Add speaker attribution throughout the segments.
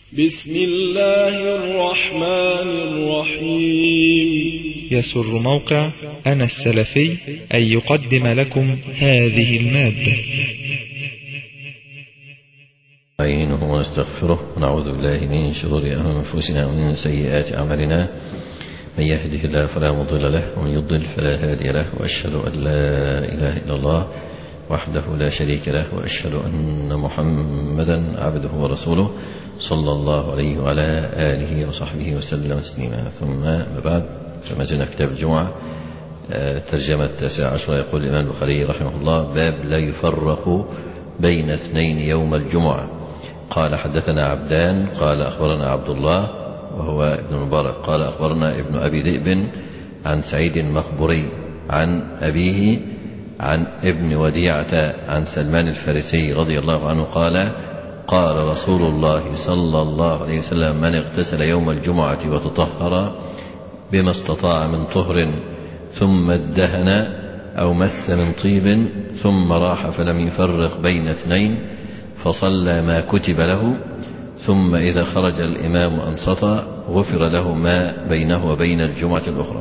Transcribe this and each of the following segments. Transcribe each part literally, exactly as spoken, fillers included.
Speaker 1: بسم الله الرحمن الرحيم.
Speaker 2: يسر موقع أنا السلفي أن يقدم لكم هذه المادة.
Speaker 3: نستعينه ونستغفره ونعوذ بالله من شرور أنفسنا ومن سيئات أعمالنا، من يهده الله فلا مضل له ومن يضلل فلا هادي له، وأشهد أن لا إله إلا الله وحده لا شريك له، وأشهد أن محمدا عبده ورسوله صلى الله عليه وعلى آله وصحبه وسلم تسليما. ثم ما بعد، فما زلنا كتاب الجمعة ترجمة التاسع عشر. يقول الإمام البخاري رحمه الله: باب لا يفرق بين اثنين يوم الجمعة. قال: حدثنا عبدان قال أخبرنا عبد الله وهو ابن المبارك قال أخبرنا ابن أبي ذئب عن سعيد المخبري عن أبيه عن ابن وديعة عن سلمان الفارسي رضي الله عنه قال: قال رسول الله صلى الله عليه وسلم: من اغتسل يوم الجمعة وتطهر بما استطاع من طهر ثم ادهن أو مس من طيب ثم راح فلم يفرق بين اثنين فصلى ما كتب له، ثم إذا خرج الإمام أنصت غفر له ما بينه وبين الجمعة الأخرى.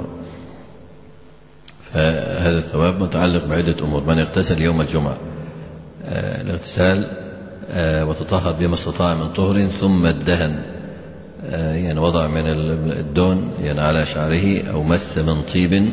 Speaker 3: فهذا الثواب متعلق بعدة أمور. من اغتسل يوم الجمعة، آه الاغتسال آه وتطهر بما استطاع من طهر ثم الدهن، آه يعني وضع من الدهن يعني على شعره، أو مس من طيب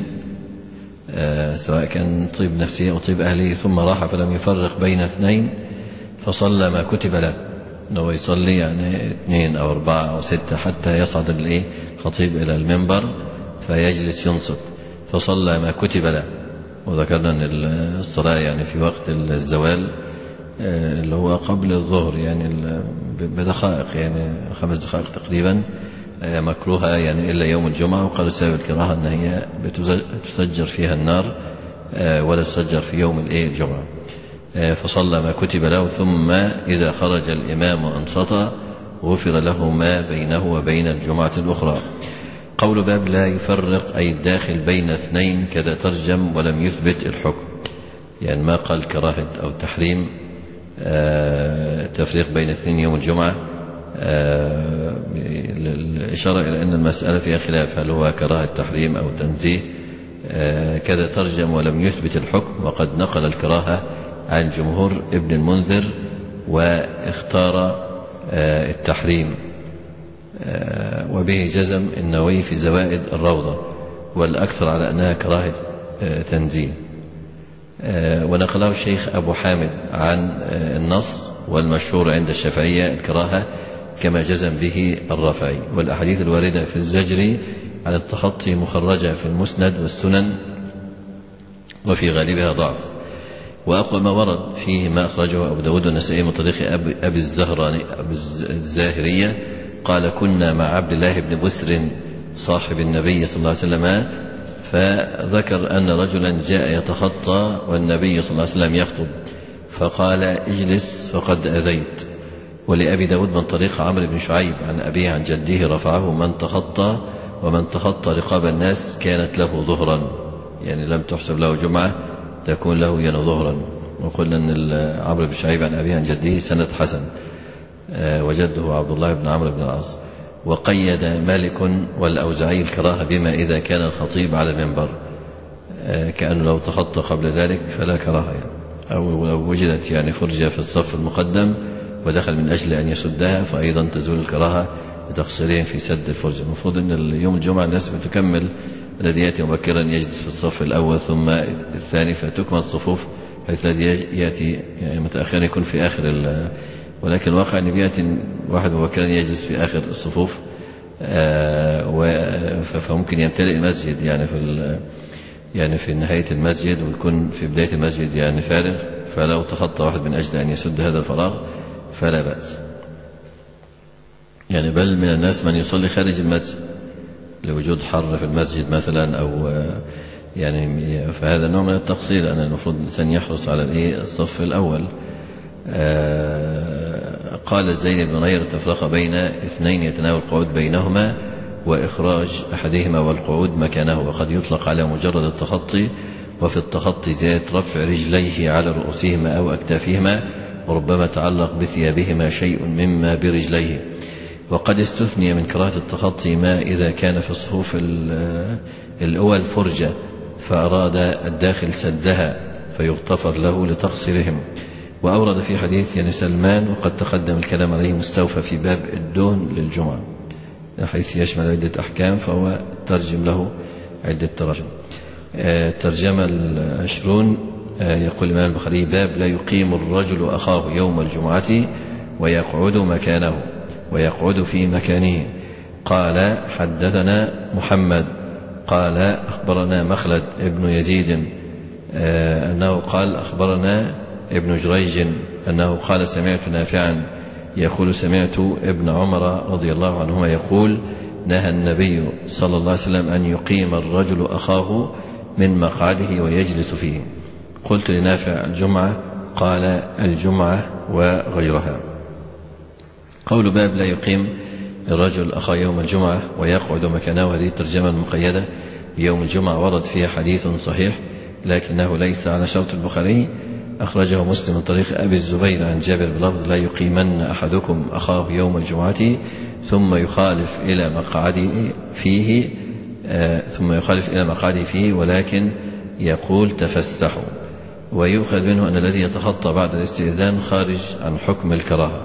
Speaker 3: آه سواء كان طيب نفسه أو طيب أهله، ثم راح فلم يفرق بين اثنين فصلى ما كتب له. أنه يصلي يعني اثنين أو أربعة أو ستة حتى يصعد الخطيب إلى المنبر فيجلس ينصت، فصلى ما كتب له. وذكرنا أن الصلاة يعني في وقت الزوال اللي هو قبل الظهر يعني بدقائق، يعني خمس دقائق تقريبا، مكروهة يعني إلا يوم الجمعة. وقال سبب الكراهة أن هي تسجر فيها النار ولا تسجر في يوم الجمعة. فصلى ما كتب له، ثم إذا خرج الإمام أنصت غفر له ما بينه وبين الجمعة الأخرى. قول باب لا يفرق أي الداخل بين اثنين كذا ترجم ولم يثبت الحكم، يعني ما قال كراهة أو تحريم آه تفريق بين اثنين يوم الجمعة، آه الإشارة إلى أن المسألة فيها خلاف، هل هو كراهة تحريم أو تنزيه. آه كذا ترجم ولم يثبت الحكم، وقد نقل الكراهة عن جمهور ابن المنذر واختار آه التحريم، آه وبه جزم النووي في زوائد الروضة، والأكثر على أنها كراهة آه تنزيه. آه ونقله الشيخ أبو حامد عن آه النص، والمشهور عند الشافعية الكراهة كما جزم به الرافعي. والأحاديث الواردة في الزجر على التخطي مخرجة في المسند والسنن، وفي غالبها ضعف. وأقوى ما ورد فيه ما أخرجه أبو داود والنسائي من طريق أبي الزهراني أبي الزاهرية قال: كنا مع عبد الله بن بسر صاحب النبي صلى الله عليه وسلم، فذكر أن رجلا جاء يتخطى والنبي صلى الله عليه وسلم يخطب، فقال: اجلس فقد أذيت. ولأبي داود من طريق عمرو بن شعيب عن أبيه عن جده رفعه: من تخطى ومن تخطى رقاب الناس كانت له ظهرا، يعني لم تحسب له جمعة تكون له ين ظهرا. وقلنا أن عمرو بن شعيب عن أبيه عن جده سند حسن، وجده عبد الله بن عمرو بن العاص. وقيد مالك والأوزاعي الكراهة بما إذا كان الخطيب على المنبر، كأنه لو تخطى قبل ذلك فلا كراهة يعني. أو لو وجدت يعني فرجة في الصف المقدم ودخل من أجل أن يسدها فأيضا تزول الكراهة لتقصيرهم في سد الفرجة. المفروض أن يوم الجمعة الناس بتكمل، الذي يأتي مبكرا يجلس في الصف الأول ثم الثاني فتكمل الصفوف، حيث الذي يأتي يعني متأخرا يكون في آخر. ولكن الواقع أن بيأتي واحد مبكرا يجلس في آخر الصفوف، فممكن يمتلئ المسجد يعني في يعني في نهاية المسجد، ويكون في بداية المسجد يعني فارغ. فلو تخطى واحد من أجل أن يسد هذا الفراغ فلا بأس يعني. بل من الناس من يصلي خارج المسجد لوجود حر في المسجد مثلا، أو يعني فهذا نوع من التقصير، أن المفروض الإنسان يحرص على الصف الأول. آه قال زيد بن غير تفرق بين اثنين يتناول القعود بينهما وإخراج أحدهما والقعود مكانه، وقد يطلق على مجرد التخطي، وفي التخطي زيادة رفع رجليه على رؤوسهما أو أكتافهما، وربما تعلق بثيابهما شيء مما برجليه. وقد استثني من كراهة التخطي ما إذا كان في الصفوف الأول فرجة فأراد الداخل سدها فيغتفر له لتقصيرهم. وأورد في حديث يعني سلمان وقد تقدم الكلام عليه مستوفى في باب الدهن للجمعة، حيث يشمل عدة أحكام فهو ترجم له عدة تراجم. الترجمة العشرون يقول الإمام البخاري: باب لا يقيم الرجل أخاه يوم الجمعة ويقعد مكانه ويقعد في مكانه. قال: حدثنا محمد قال أخبرنا مخلد ابن يزيد أنه قال أخبرنا ابن جريج أنه قال: سمعت نافعا يقول سمعت ابن عمر رضي الله عنهما يقول: نهى النبي صلى الله عليه وسلم أن يقيم الرجل أخاه من مقعده ويجلس فيه. قلت لنافع: الجمعة؟ قال: الجمعة وغيرها. قول باب لا يقيم الرجل أخاه يوم الجمعة ويقعد مكانه، هذه الترجمة المقيدة بيوم الجمعة ورد فيها حديث صحيح لكنه ليس على شرط البخاري، أخرجه مسلم من طريق أبي الزبير عن جابر بلفظ: لا يقيمن أحدكم أخاه يوم الجمعة ثم يخالف إلى مقعده فيه آه ثم يخالف إلى مقعده فيه ولكن يقول تفسحوا. ويؤخذ منه أن الذي يتخطى بعد الاستئذان خارج عن حكم الكراهة.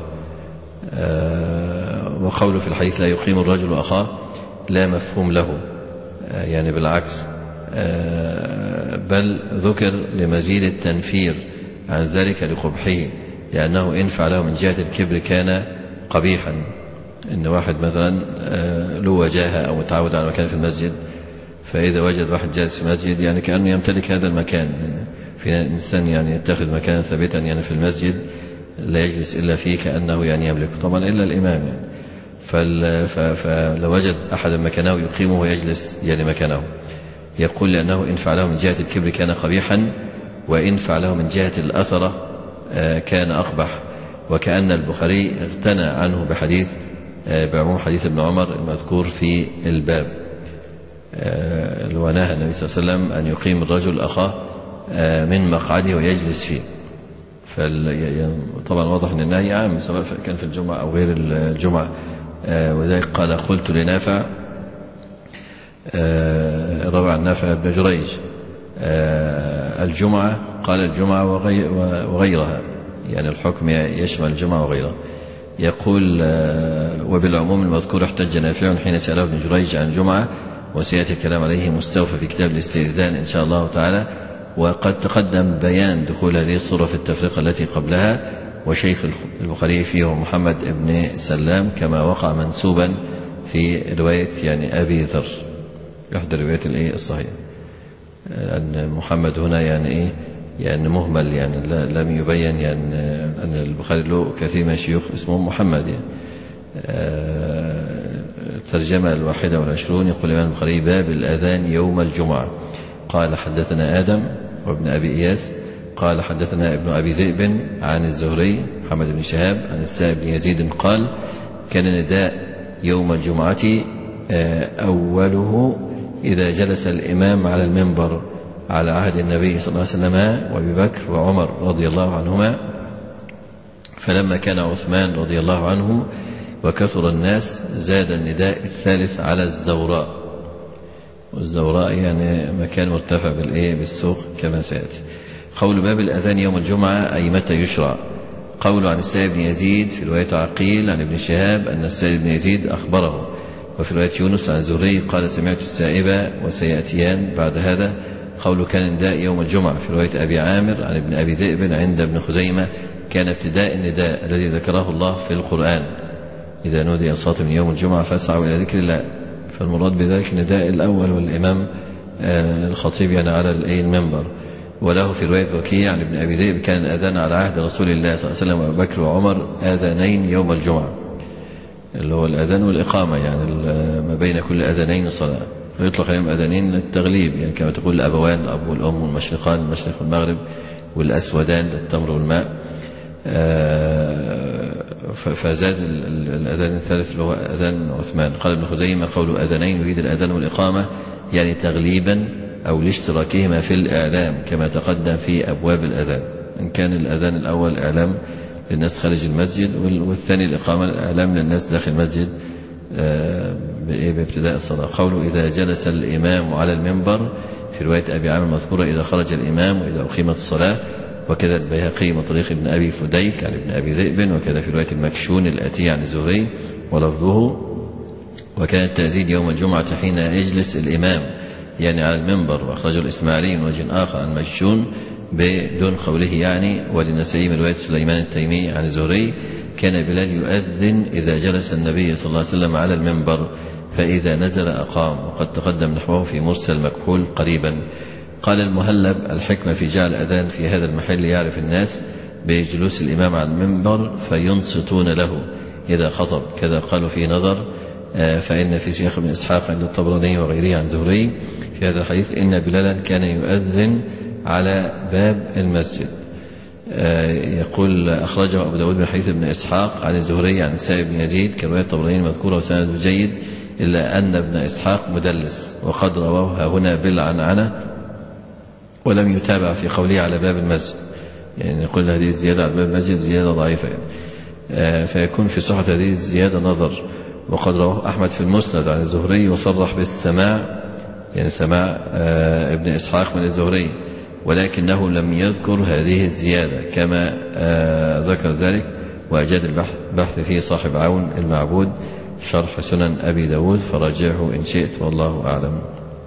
Speaker 3: آه وقوله في الحديث لا يقيم الرجل أخاه لا مفهوم له، آه يعني بالعكس، آه بل ذكر لمزيد التنفير عن ذلك لقبحه، لأنه إن فعله من جهة الكبر كان قبيحا. إن واحد مثلا له وجاهة أو متعود على مكان في المسجد، فإذا وجد واحد جالس في المسجد يعني كأنه يمتلك هذا المكان. في إنسان يعني يتخذ مكانا ثابتا يعني في المسجد لا يجلس إلا فيه كأنه يعني يملكه، طبعا إلا الإمام يعني. فلو وجد أحد مكانه يقيمه ويجلس يعني مكانه. يقول لأنه إن فعله من جهة الكبر كان قبيحا، وإن فعله من جهة الأثرة كان أقبح. وكأن البخاري اغتنى عنه بحديث بعموم حديث ابن عمر المذكور في الباب، ونهى النبي صلى الله عليه وسلم أن يقيم الرجل أخاه من مقعده ويجلس فيه. طبعا واضح أن النهي عام سواء كان في الجمعة أو غير الجمعة. وذلك قال: قلت لنافع، روى عن نافع بن جريج: الجمعة؟ قال: الجمعة وغيرها، يعني الحكم يشمل الجمعة وغيرها. يقول: وبالعموم المذكور احتج نافع حين سأله ابن جريج عن الجمعة، وسيأتي الكلام عليه مستوفى في كتاب الاستئذان إن شاء الله تعالى. وقد تقدم بيان دخول هذه الصورة في التفرقة التي قبلها، وشيخ البخاري فيه محمد بن سلام كما وقع منسوبا في رواية يعني أبي ذر، إحدى روايات الإيه الصحيح، أن محمد هنا يعني إيه يعني مهمل، يعني لم يبين يعني أن البخاري له كثير من الشيوخ اسمهم محمد يعني. الترجمة الواحدة والعشرون يقول الإمام البخاري: باب الأذان يوم الجمعة. قال: حدثنا آدم وابن أبي إياس قال حدثنا ابن أبي ذئب عن الزهري محمد بن شهاب عن السائب بن يزيد قال: كان نداء يوم الجمعة أوله إذا جلس الإمام على المنبر على عهد النبي صلى الله عليه وسلم وأبي بكر وعمر رضي الله عنهما، فلما كان عثمان رضي الله عنه وكثر الناس زاد النداء الثالث على الزوراء. والزوراء يعني مكان مرتفع بالإيه بالسوق كما سيأتي. قول باب الأذان يوم الجمعة أي متى يشرع. قول عن السائب بن يزيد في رواية عقيل عن ابن شهاب أن السائب بن يزيد أخبره، وفي رواية يونس عن زهري قال: سمعت السائبة وسيأتيان بعد هذا. قول كان نداء يوم الجمعة في رواية أبي عامر عن ابن أبي ذئب عند ابن خزيمة كان ابتداء النداء الذي ذكره الله في القرآن: إذا نودي الصلاة من يوم الجمعة فاسعوا إلى ذكر الله. فالمراد بذلك النداء الأول والإمام الخطيب يعني على المنبر. وله في رواية وكيع عن ابن أبي ذئب كان الأذان على عهد رسول الله صلى الله عليه وسلم وأبي بكر وعمر آذانين يوم الجمعة، اللي هو الأذان والإقامة، يعني ما بين كل أذانين صلاة، ويطلق عليهم أذانين التغليب، يعني كما تقول الأبوان الأب والأم والمشرقان المشرق والمغرب والأسودان التمر والماء. فزاد الأذان الثالث اللي هو أذان عثمان. قال ابن خزيمة: قول أذانين يريد الأذان والإقامة يعني تغليبا أو لاشتراكهما في الإعلام كما تقدم في أبواب الأذان. إن كان الأذان الأول إعلام للناس خارج المسجد، والثاني الإقامة الإعلام للناس داخل المسجد بابتداء الصلاة. قوله إذا جلس الإمام على المنبر في رواية أبي عامر المذكورة إذا خرج الإمام وإذا أقيمت الصلاة، وكذا البيهقي من طريق ابن أبي فديك عن ابن أبي ذئب، وكذا في رواية المكشون الآتية عن الزهري ولفظه وكان التأذين يوم الجمعة حين يجلس الإمام يعني على المنبر. وأخرجه الإسماعيلي من وجه آخر عن مكشون بدون قوله يعني. وللنسائي من رواية سليمان التيمي عن الزهري كان بلال يؤذن إذا جلس النبي صلى الله عليه وسلم على المنبر فإذا نزل أقام، وقد تقدم نحوه في مرسل مكحول قريبا. قال المهلب الحكمة في جعل الأذان في هذا المحل يعرف الناس بجلوس الإمام على المنبر فينصتون له إذا خطب، كذا قالوا في نظر. فإن في سياق ابن إسحاق عند الطبراني وغيره عن زهري في هذا الحديث إن بلالا كان يؤذن على باب المسجد. يقول أخرجه أبو داود من حديث ابن إسحاق عن الزهري عن سائب بن يزيد كرواية الطبراني المذكورة وسند جيد، إلا أن ابن إسحاق مدلس وقد رواه هنا بالعنعنة ولم يتابع في قوله على باب المسجد، يعني يقول هذه الزيادة على باب المسجد زيادة ضعيفة يعني. فيكون في صحة هذه الزيادة نظر. وقد رواه أحمد في المسند عن الزهري وصرح بالسماع يعني سماع ابن إسحاق من الزهري، ولكنه لم يذكر هذه الزيادة كما ذكر ذلك، وأجاد البحث فيه صاحب عون المعبود شرح سنن أبي داود فراجعه إن شئت والله أعلم.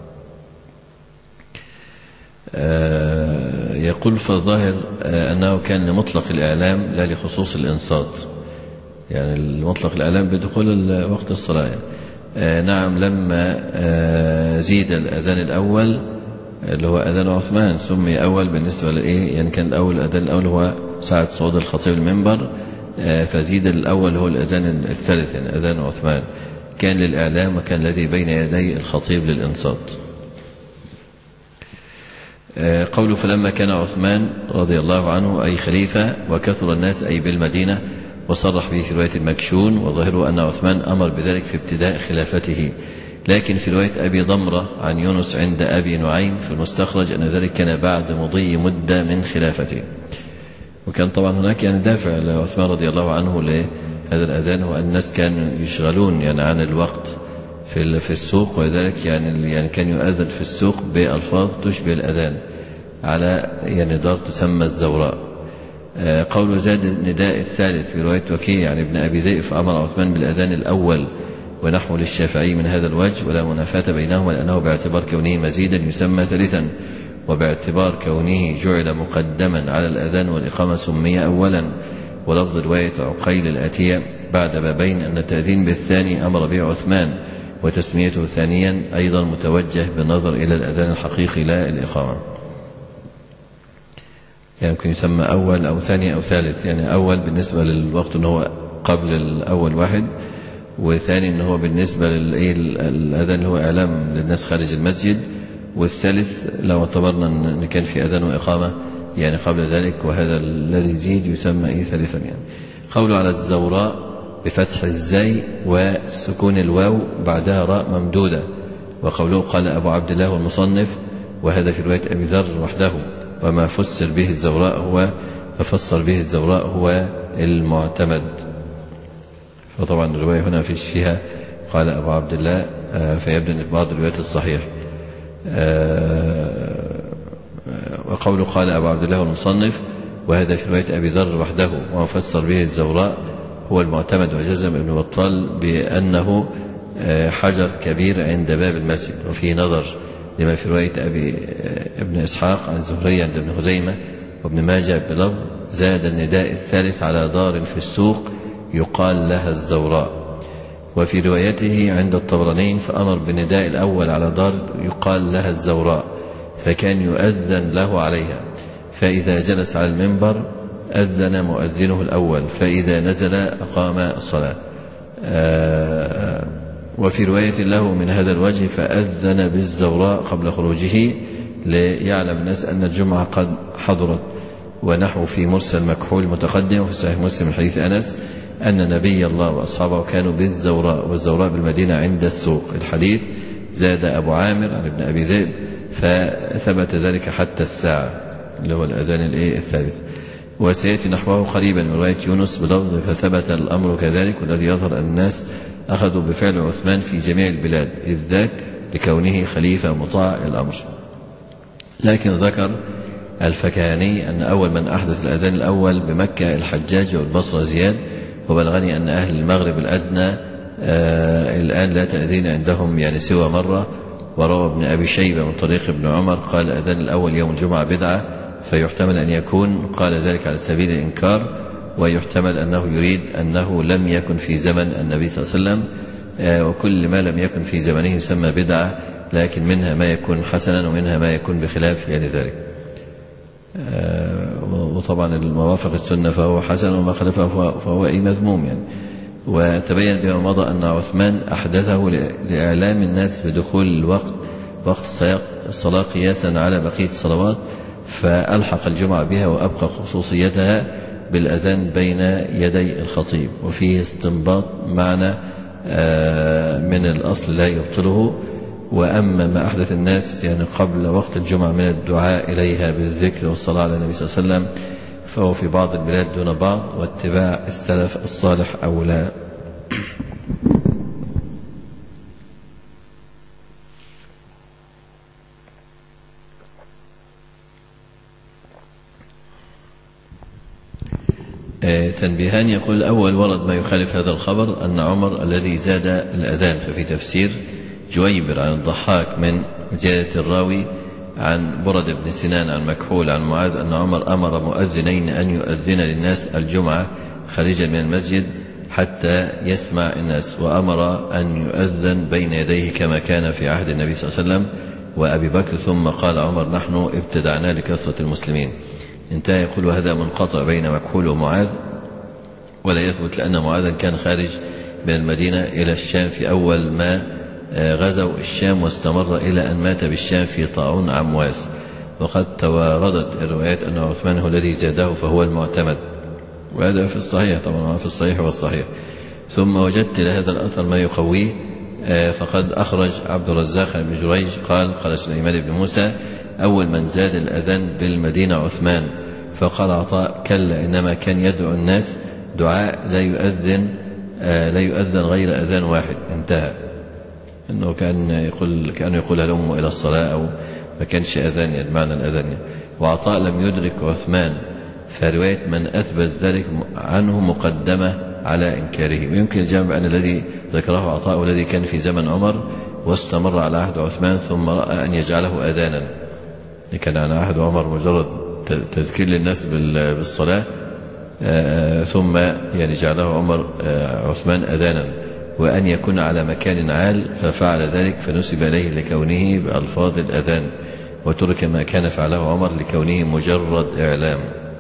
Speaker 3: يقول فالظاهر أنه كان لمطلق الإعلام لا لخصوص الإنصات، يعني المطلق الإعلام بدخول وقت الصلاة يعني. نعم لما زيد الأذان الأول اللي هو أذان عثمان سمي أول بالنسبة لإيه يعني كان الأول الأذان الأول هو ساعة صعود الخطيب المنبر، فزيد الأول هو الأذان الثالث يعني أذان عثمان كان للإعلام وكان الذي بين يدي الخطيب للإنصات. قوله فلما كان عثمان رضي الله عنه أي خليفة وكثر الناس أي بالمدينة، وصرح به في رواية المكشون، وظاهره أن عثمان أمر بذلك في ابتداء خلافته، لكن في رواية أبي ضمرة عن يونس عند أبي نعيم في المستخرج أن ذلك كان بعد مضي مدة من خلافته. وكان طبعا هناك يعني دافع لعثمان رضي الله عنه لهذا الأذان، وأن الناس كانوا يشغلون يعني عن الوقت في في السوق، وذلك يعني يعني كان يؤذن في السوق بألفاظ تشبه الأذان على يعني دار تسمى الزوراء. قول زاد النداء الثالث في رواية وكيع عن ابن أبي ذئب فأمر عثمان بالأذان الأول ونحو للشافعي من هذا الوجه، ولا منافاة بينهما لأنه باعتبار كونه مزيدا يسمى ثالثا، وباعتبار كونه جعل مقدما على الأذان والإقامة سمي أولا. ولفظ رواية عقيل الآتية بعد بابين أن التأذين بالثاني أمر به عثمان وتسميته ثانيا أيضا متوجه بالنظر إلى الأذان الحقيقي لا الإقامة، يعني يمكن يسمى أول أو ثاني أو ثالث، يعني أول بالنسبة للوقت أنه قبل الأول واحد، والثاني أنه بالنسبة للأذان اللي هو إعلام للناس خارج المسجد، والثالث لو اعتبرنا أن كان في أذان وإقامة يعني قبل ذلك، وهذا الذي يزيد يسمى إيه ثالثا. يعني قوله على الزوراء بفتح الزي وسكون الواو بعدها راء ممدودة. وقوله قال أبو عبد الله المصنف وهذا في رواية أبي ذر وحده، وما فسر به الزوراء هو ففسر به الزوراء هو المعتمد. فطبعا الرواية هنا في فيها قال أبو عبد الله فيبدو أن بعض الروايات الصحيح. وقوله قال أبو عبد الله المصنف وهذا في رواية أبي ذر وحده وما فسر به الزوراء هو المعتمد. وجزم ابن بطال بأنه حجر كبير عند باب المسجد، وفيه نظر لما في رواية أبي ابن إسحاق عن زهري عند ابن خزيمة وابن ماجه بلفظ زاد النداء الثالث على دار في السوق يقال لها الزوراء. وفي روايته عند الطبراني فأمر بالنداء الأول على دار يقال لها الزوراء، فكان يؤذن له عليها، فإذا جلس على المنبر أذن مؤذنه الأول، فإذا نزل أقام الصلاة. وفي رواية له من هذا الوجه فأذن بالزوراء قبل خروجه ليعلم الناس أن الجمعة قد حضرت. ونحو في مرسل مكحول متقدم وفي صحيح مسلم من حديث أنس أن نبي الله وأصحابه كانوا بالزوراء، والزوراء بالمدينة عند السوق. الحديث زاد أبو عامر عن ابن أبي ذئب فثبت ذلك حتى الساعة اللي هو الأذان الثالث. وسيأتي نحوه قريبا من رواية يونس بلفظ فثبت الأمر كذلك، والذي يظهر أن الناس أخذوا بفعل عثمان في جميع البلاد إذ ذاك لكونه خليفة مطاع الأمر. لكن ذكر الفكهاني أن أول من أحدث الأذان الأول بمكة الحجاج والبصرة زياد، وبلغني أن أهل المغرب الأدنى آه الآن لا تأذين عندهم يعني سوى مرة. وروى ابن أبي شيبة من طريق ابن عمر قال الأذان الأول يوم الجمعة بدعة، فيحتمل أن يكون قال ذلك على سبيل الإنكار، ويحتمل أنه يريد أنه لم يكن في زمن النبي صلى الله عليه وسلم، آه وكل ما لم يكن في زمنه يسمى بدعة، لكن منها ما يكون حسنا ومنها ما يكون بخلاف يعني ذلك. وطبعا الموافق السنة فهو حسن، وما خلفه فهو أي مذموم يعني. وتبين بما مضى أن عثمان أحدثه لإعلام الناس بدخول الوقت وقت الصلاة قياسا على بقية الصلوات، فألحق الجمعة بها وأبقى خصوصيتها بالأذان بين يدي الخطيب. وفيه استنباط معنى من الأصل لا يبطله. وأما ما أحدث الناس يعني قبل وقت الجمعة من الدعاء إليها بالذكر والصلاة على النبي صلى الله عليه وسلم فهو في بعض البلاد دون بعض، واتباع السلف الصالح أولى. تنبيهان. يقول الأول ورد ما يخالف هذا الخبر أن عمر الذي زاد الأذان، ففي تفسير جويبر عن الضحاك من زيادة الراوي عن برد بن سنان عن مكحول عن معاذ أن عمر أمر مؤذنين أن يؤذن للناس الجمعة خارجا من المسجد حتى يسمع الناس، وأمر أن يؤذن بين يديه كما كان في عهد النبي صلى الله عليه وسلم وأبي بكر، ثم قال عمر نحن ابتدعنا لكثرة المسلمين. انتهى. يقول هذا منقطع بين مكحول ومعاذ، ولا يثبت لأن معاذا كان خارج من المدينة إلى الشام في أول ما غزوا الشام، واستمر إلى أن مات بالشام في طاعون عمواس. وقد تواردت الروايات أن عثمان هو الذي زاده فهو المعتمد، وهذا في الصحيح طبعا، في الصحيح والصحيح. ثم وجدت لهذا الأثر ما يقويه، فقد أخرج عبد الرزاق بن جريج قال قال سليمان بن موسى أول من زاد الأذان بالمدينة عثمان. فقال عطاء كلا إنما كان يدعو الناس دعاء لا يؤذن لا يؤذن غير أذان واحد. انتهى. أنه كان يقول كأنه يقول هلموا إلى الصلاة، أو ما كانش أذان يعني معنى الأذان يعني. وعطاء لم يدرك عثمان، فرواية من أثبت ذلك عنه مقدمة على إنكاره. ويمكن الجمع أن الذي ذكره عطاء الذي كان في زمن عمر واستمر على عهد عثمان ثم رأى أن يجعله أذانا، كان على عهد عمر مجرد تذكير للناس بالصلاة، ثم يعني جعله عمر عثمان أذانا، وأن يكون على مكان عال ففعل ذلك فنسب إليه لكونه بألفاظ الأذان، وترك ما كان فعله عمر لكونه مجرد إعلام.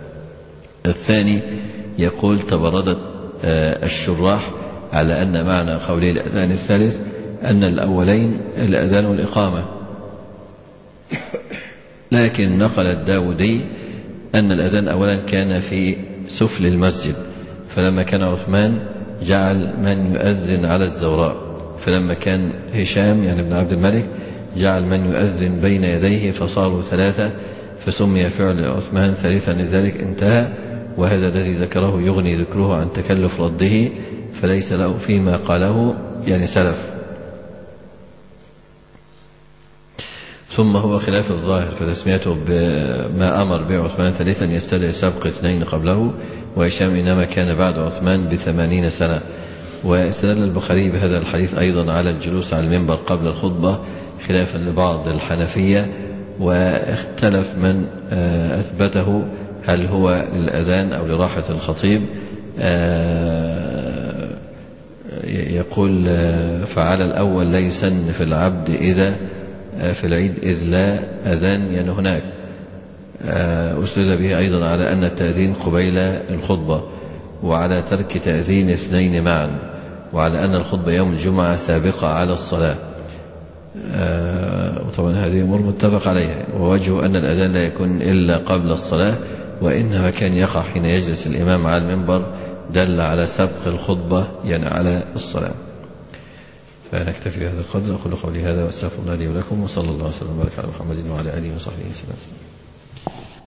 Speaker 3: الثاني يقول تبردت الشراح على أن معنى قوله الأذان الثالث أن الأولين الأذان والإقامة، لكن نقل الداودي أن الأذان أولا كان في سفل المسجد، فلما كان عثمان جعل من يؤذن على الزوراء، فلما كان هشام يعني ابن عبد الملك جعل من يؤذن بين يديه فصاروا ثلاثة، فسمي فعل عثمان ثالثا لذلك. انتهى. وهذا الذي ذكره يغني ذكره عن تكلف رده، فليس له فيما قاله يعني سلف. ثم هو خلاف الظاهر، فتسميته بما أمر به عثمان ثالثا يستدعي سبق اثنين قبله، وهشام إنما كان بعد عثمان بثمانين سنة. واستدل البخاري بهذا الحديث أيضا على الجلوس على المنبر قبل الخطبة خلافا لبعض الحنفية، واختلف من أثبته هل هو للأذان أو لراحة الخطيب. يقول فعلى الأول لا يسن في العبد إذا في العيد إذ لا أذان ين هناك. أستدل به أيضا على أن التأذين قبيل الخطبة، وعلى ترك تأذين اثنين معا، وعلى أن الخطبة يوم الجمعة سابقة على الصلاة. وطبعا هذه أمور متفق عليها. ووجه أن الأذان لا يكون إلا قبل الصلاة، وإنما كان يقع حين يجلس الإمام على المنبر، دل على سبق الخطبة يعني على الصلاة. فنكتفي بهذا القدر. أقول قولي هذا وأستغفر الله لي ولكم، وصلى الله وسلم وبارك على محمد وعلى آله وصحبه وسلم.